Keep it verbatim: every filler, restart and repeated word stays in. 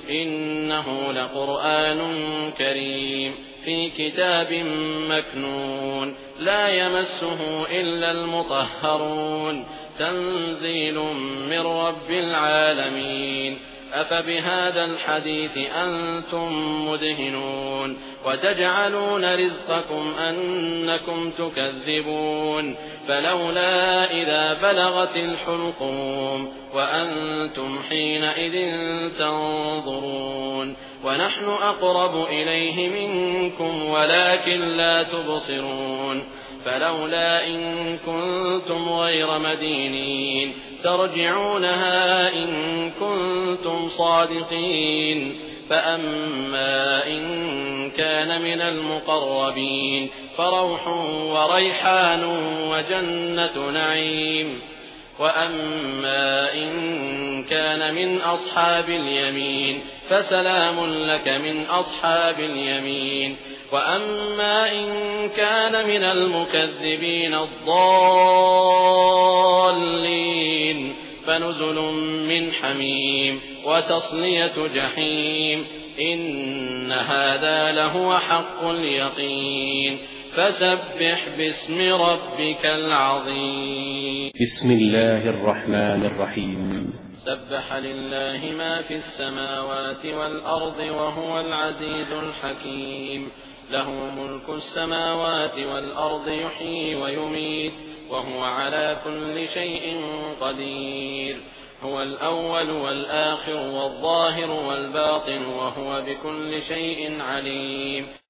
إنه لقرآن كريم في كتاب مكنون لا يمسه إلا المطهرون تنزيل من رب العالمين أفبهذا الحديث أنتم مدهنون وتجعلون رزقكم أنكم تكذبون فلولا إذا بلغت الحلقوم وأنتم حينئذ تنظرون ونحن أقرب إليه منكم ولكن لا تبصرون فلولا إن كنتم غير مدينين ترجعونها إن كنتم صادقين فأما إن كان من المقربين فروح وريحان وجنة نعيم وأما إن كان من أصحاب اليمين فسلام لك من أصحاب اليمين وأما إن كان من المكذبين الضالين فنزل من حميم وتصلية جحيم إن هذا لهو حق اليقين فسبح باسم ربك العظيم. بسم الله الرحمن الرحيم. سبح لله ما في السماوات والأرض وهو العزيز الحكيم له ملك السماوات والأرض يحيي ويميت وهو على كل شيء قدير هو الأول والآخر والظاهر والباطن وهو بكل شيء عليم.